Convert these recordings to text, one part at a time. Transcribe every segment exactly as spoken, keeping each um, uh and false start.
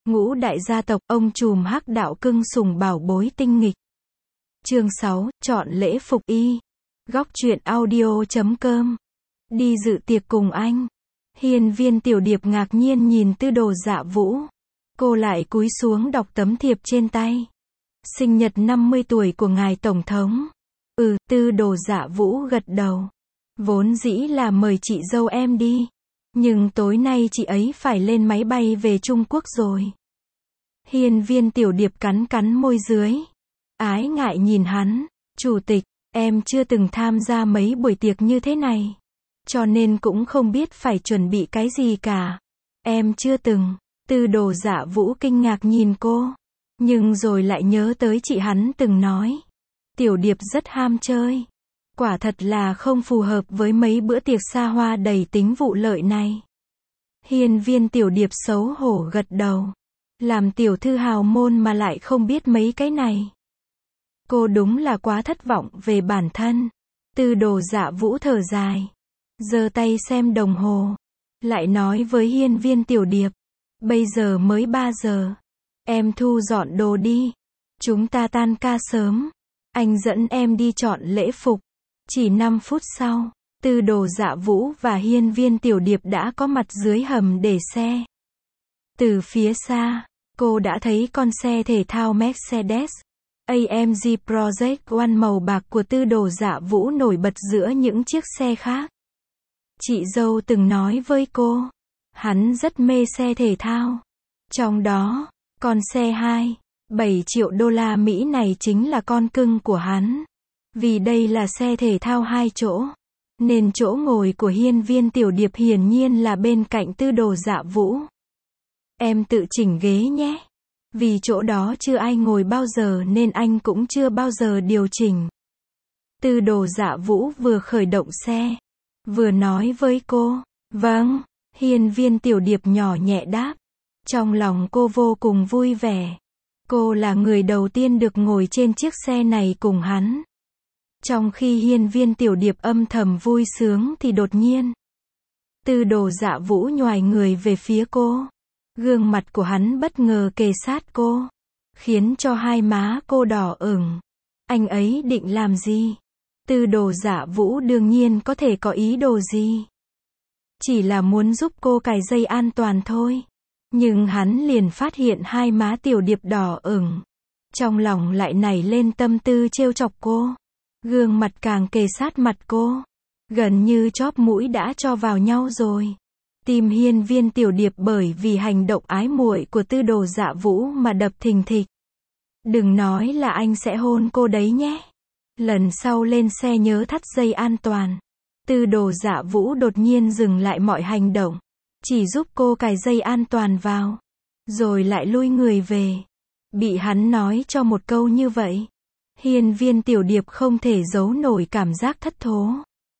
Ngũ đại gia tộc, ông trùm hắc đạo cưng sùng bảo bối tinh nghịch. Chương sáu, chọn lễ phục y. Góc truyện audio chấm com. Đi dự tiệc cùng anh. Hiên Viên Tiểu Điệp ngạc nhiên nhìn Tư Đồ Dạ Vũ. Cô lại cúi xuống đọc tấm thiệp trên tay. Sinh nhật năm mươi tuổi của ngài Tổng thống. Ừ, Tư Đồ Dạ Vũ gật đầu. Vốn dĩ là mời chị dâu em đi. Nhưng tối nay chị ấy phải lên máy bay về Trung Quốc rồi. Hiên Viên Tiểu Điệp cắn cắn môi dưới. Ái ngại nhìn hắn. Chủ tịch, em chưa từng tham gia mấy buổi tiệc như thế này. Cho nên cũng không biết phải chuẩn bị cái gì cả. Em chưa từng. Tư Đồ Dạ Vũ kinh ngạc nhìn cô. Nhưng rồi lại nhớ tới chị hắn từng nói. Tiểu Điệp rất ham chơi. Quả thật là không phù hợp với mấy bữa tiệc xa hoa đầy tính vụ lợi này. Hiên Viên Tiểu Điệp xấu hổ gật đầu. Làm tiểu thư hào môn mà lại không biết mấy cái này. Cô đúng là quá thất vọng về bản thân. Tư Đồ Dạ Vũ thở dài. Giơ tay xem đồng hồ. Lại nói với Hiên Viên Tiểu Điệp. Bây giờ mới ba giờ. Em thu dọn đồ đi. Chúng ta tan ca sớm. Anh dẫn em đi chọn lễ phục. Chỉ năm phút sau, Tư Đồ Dạ Vũ và Hiên Viên Tiểu Điệp đã có mặt dưới hầm để xe. Từ phía xa, cô đã thấy con xe thể thao Mercedes a em giê Project One màu bạc của Tư Đồ Dạ Vũ nổi bật giữa những chiếc xe khác. Chị dâu từng nói với cô, hắn rất mê xe thể thao. Trong đó, con xe hai phẩy bảy triệu đô la Mỹ này chính là con cưng của hắn. Vì đây là xe thể thao hai chỗ, nên chỗ ngồi của Hiên Viên Tiểu Điệp hiển nhiên là bên cạnh Tư Đồ Dạ Vũ. Em tự chỉnh ghế nhé. Vì chỗ đó chưa ai ngồi bao giờ nên anh cũng chưa bao giờ điều chỉnh. Tư Đồ Dạ Vũ vừa khởi động xe, vừa nói với cô. Vâng, Hiên Viên Tiểu Điệp nhỏ nhẹ đáp. Trong lòng cô vô cùng vui vẻ. Cô là người đầu tiên được ngồi trên chiếc xe này cùng hắn. Trong khi Hiên Viên Tiểu Điệp âm thầm vui sướng thì đột nhiên, Tư Đồ Dạ Vũ nhoài người về phía cô. Gương mặt của hắn bất ngờ kề sát cô, khiến cho hai má cô đỏ ửng. Anh ấy định làm gì? Tư Đồ Dạ Vũ đương nhiên có thể có ý đồ gì. Chỉ là muốn giúp cô cài dây an toàn thôi. Nhưng hắn liền phát hiện hai má Tiểu Điệp đỏ ửng. Trong lòng lại nảy lên tâm tư trêu chọc cô. Gương mặt càng kề sát mặt cô. Gần như chóp mũi đã cho vào nhau rồi. Tim Hiên Viên Tiểu Điệp bởi vì hành động ái muội của Tư Đồ Dạ Vũ mà đập thình thịch. Đừng nói là anh sẽ hôn cô đấy nhé. Lần sau lên xe nhớ thắt dây an toàn. Tư Đồ Dạ Vũ đột nhiên dừng lại mọi hành động. Chỉ giúp cô cài dây an toàn vào. Rồi lại lui người về. Bị hắn nói cho một câu như vậy. Hiên Viên Tiểu Điệp không thể giấu nổi cảm giác thất thố.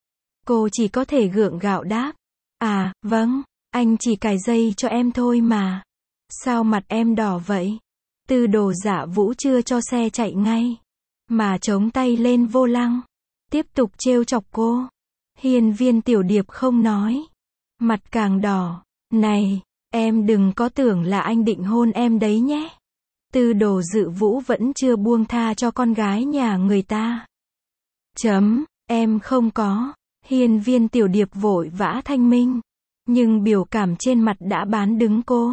Cô chỉ có thể gượng gạo đáp. À, vâng, anh chỉ cài dây cho em thôi mà. Sao mặt em đỏ vậy? Tư Đồ Dạ Vũ chưa cho xe chạy ngay, mà chống tay lên vô lăng. Tiếp tục trêu chọc cô. Hiên Viên Tiểu Điệp không nói. Mặt càng đỏ. Này, em đừng có tưởng là anh định hôn em đấy nhé. Tư Đồ Dự Vũ vẫn chưa buông tha cho con gái nhà người ta. Chấm, em không có. Hiên Viên Tiểu Điệp vội vã thanh minh. Nhưng biểu cảm trên mặt đã bán đứng cô.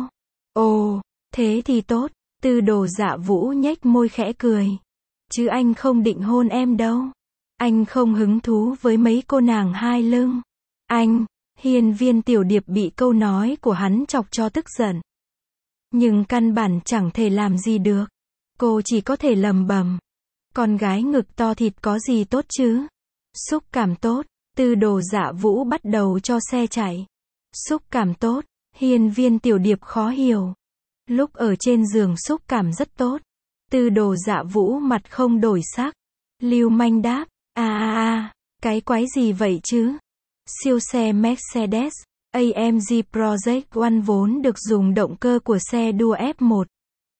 Ồ, thế thì tốt. Tư Đồ Dạ Vũ nhếch môi khẽ cười. Chứ anh không định hôn em đâu. Anh không hứng thú với mấy cô nàng hai lưng. Anh, Hiên Viên Tiểu Điệp bị câu nói của hắn chọc cho tức giận. Nhưng căn bản chẳng thể làm gì được. Cô chỉ có thể lầm bầm. Con gái ngực to thịt có gì tốt chứ? Xúc cảm tốt. Tư Đồ Dạ Vũ bắt đầu cho xe chạy. Xúc cảm tốt. Hiên Viên Tiểu Điệp khó hiểu. Lúc ở trên giường xúc cảm rất tốt. Tư Đồ Dạ Vũ mặt không đổi sắc. Lưu manh đáp. À à à, cái quái gì vậy chứ? Siêu xe Mercedes a em giê Project One vốn được dùng động cơ của xe đua ép một.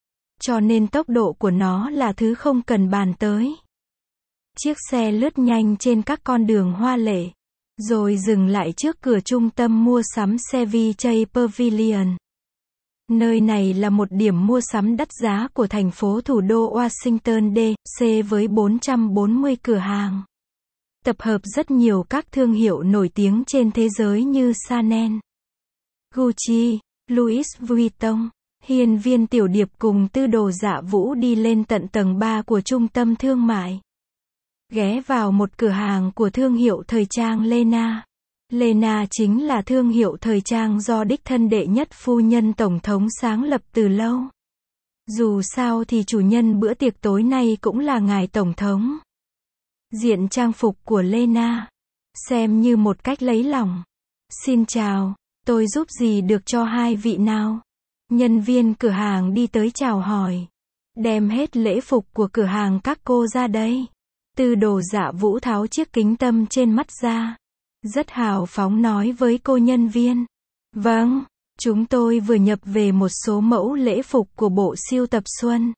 Cho nên tốc độ của nó là thứ không cần bàn tới. Chiếc xe lướt nhanh trên các con đường hoa lệ, rồi dừng lại trước cửa trung tâm mua sắm Chevy Chase Pavilion. Nơi này là một điểm mua sắm đắt giá của thành phố thủ đô Washington D C với bốn trăm bốn mươi cửa hàng. Tập hợp rất nhiều các thương hiệu nổi tiếng trên thế giới như Chanel, Gucci, Louis Vuitton. Hiên Viên Tiểu Điệp cùng Tư Đồ Dạ Vũ đi lên tận tầng ba của trung tâm thương mại. Ghé vào một cửa hàng của thương hiệu thời trang Lena. Lena chính là thương hiệu thời trang do đích thân đệ nhất phu nhân Tổng thống sáng lập từ lâu. Dù sao thì chủ nhân bữa tiệc tối nay cũng là ngài Tổng thống. Diện trang phục của Lena xem như một cách lấy lòng. Xin chào, tôi giúp gì được cho hai vị nào? Nhân viên cửa hàng đi tới chào hỏi. Đem hết lễ phục của cửa hàng các cô ra đây. Tư Đồ Dạ Vũ tháo chiếc kính tâm trên mắt ra. Rất hào phóng nói với cô nhân viên. Vâng, chúng tôi vừa nhập về một số mẫu lễ phục của bộ siêu tập xuân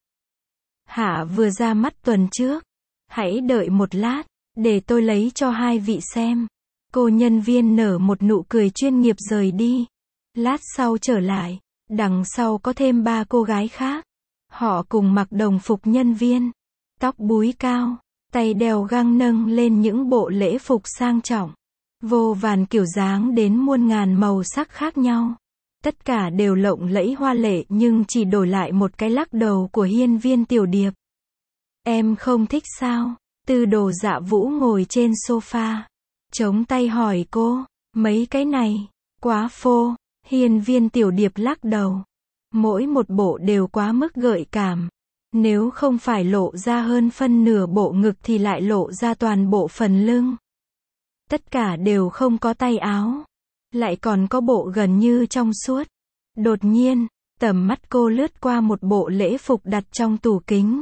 hạ vừa ra mắt tuần trước. Hãy đợi một lát, để tôi lấy cho hai vị xem. Cô nhân viên nở một nụ cười chuyên nghiệp rời đi. Lát sau trở lại, đằng sau có thêm ba cô gái khác. Họ cùng mặc đồng phục nhân viên, tóc búi cao, tay đeo găng nâng lên những bộ lễ phục sang trọng. Vô vàn kiểu dáng đến muôn ngàn màu sắc khác nhau. Tất cả đều lộng lẫy hoa lệ nhưng chỉ đổi lại một cái lắc đầu của Hiên Viên Tiểu Điệp. Em không thích sao? Tư Đồ Dạ Vũ ngồi trên sofa, chống tay hỏi cô, mấy cái này, quá phô. Hiên Viên Tiểu Điệp lắc đầu. Mỗi một bộ đều quá mức gợi cảm. Nếu không phải lộ ra hơn phân nửa bộ ngực thì lại lộ ra toàn bộ phần lưng. Tất cả đều không có tay áo. Lại còn có bộ gần như trong suốt. Đột nhiên, tầm mắt cô lướt qua một bộ lễ phục đặt trong tủ kính.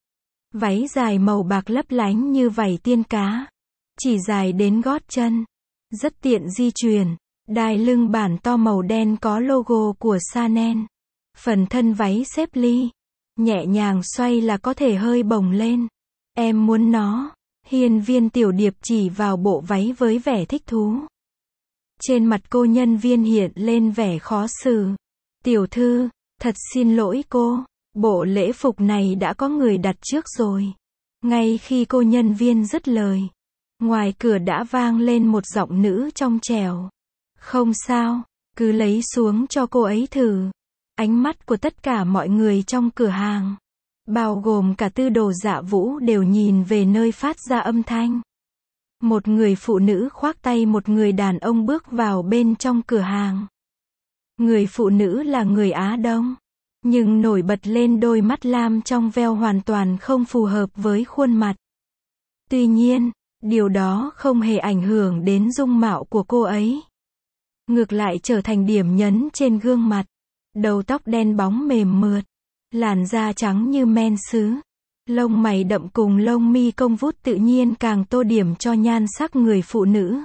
Váy dài màu bạc lấp lánh như vảy tiên cá. Chỉ dài đến gót chân. Rất tiện di chuyển. Đai lưng bản to màu đen có logo của Chanel. Phần thân váy xếp ly. Nhẹ nhàng xoay là có thể hơi bồng lên. Em muốn nó. Hiên Viên Tiểu Điệp chỉ vào bộ váy với vẻ thích thú. Trên mặt cô nhân viên hiện lên vẻ khó xử. Tiểu thư, thật xin lỗi cô. Bộ lễ phục này đã có người đặt trước rồi. Ngay khi cô nhân viên dứt lời, ngoài cửa đã vang lên một giọng nữ trong trẻo. Không sao, cứ lấy xuống cho cô ấy thử. Ánh mắt của tất cả mọi người trong cửa hàng, bao gồm cả Tư Đồ Dạ Vũ đều nhìn về nơi phát ra âm thanh. Một người phụ nữ khoác tay một người đàn ông bước vào bên trong cửa hàng. Người phụ nữ là người Á Đông, nhưng nổi bật lên đôi mắt lam trong veo hoàn toàn không phù hợp với khuôn mặt. Tuy nhiên, điều đó không hề ảnh hưởng đến dung mạo của cô ấy. Ngược lại trở thành điểm nhấn trên gương mặt. Đầu tóc đen bóng mềm mượt, làn da trắng như men sứ, lông mày đậm cùng lông mi cong vút tự nhiên càng tô điểm cho nhan sắc người phụ nữ.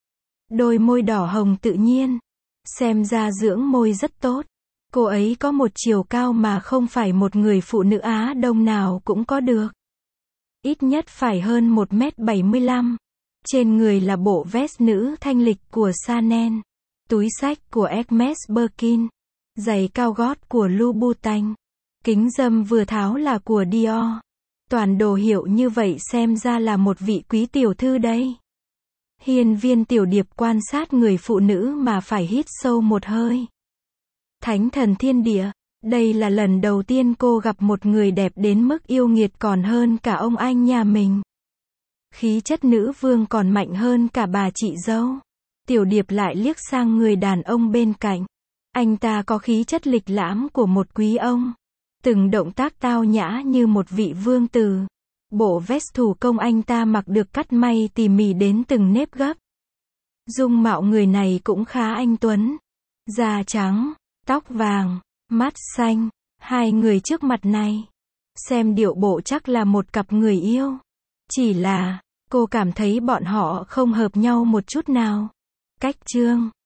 Đôi môi đỏ hồng tự nhiên, xem ra dưỡng môi rất tốt. Cô ấy có một chiều cao mà không phải một người phụ nữ Á Đông nào cũng có được. Ít nhất phải hơn một mét bảy mươi lăm. Trên người là bộ vest nữ thanh lịch của Chanel, túi xách của Hermes Birkin, giày cao gót của Louboutin, kính râm vừa tháo là của Dior. Toàn đồ hiệu như vậy xem ra là một vị quý tiểu thư đây. Hiên Viên Tiểu Điệp quan sát người phụ nữ mà phải hít sâu một hơi. Thánh thần thiên địa, đây là lần đầu tiên cô gặp một người đẹp đến mức yêu nghiệt còn hơn cả ông anh nhà mình. Khí chất nữ vương còn mạnh hơn cả bà chị dâu. Tiểu Điệp lại liếc sang người đàn ông bên cạnh. Anh ta có khí chất lịch lãm của một quý ông. Từng động tác tao nhã như một vị vương tử. Bộ vest thủ công anh ta mặc được cắt may tỉ mỉ đến từng nếp gấp. Dung mạo người này cũng khá anh tuấn. Da trắng, tóc vàng, mắt xanh. Hai người trước mặt này, xem điệu bộ chắc là một cặp người yêu. Chỉ là, cô cảm thấy bọn họ không hợp nhau một chút nào. Cách chương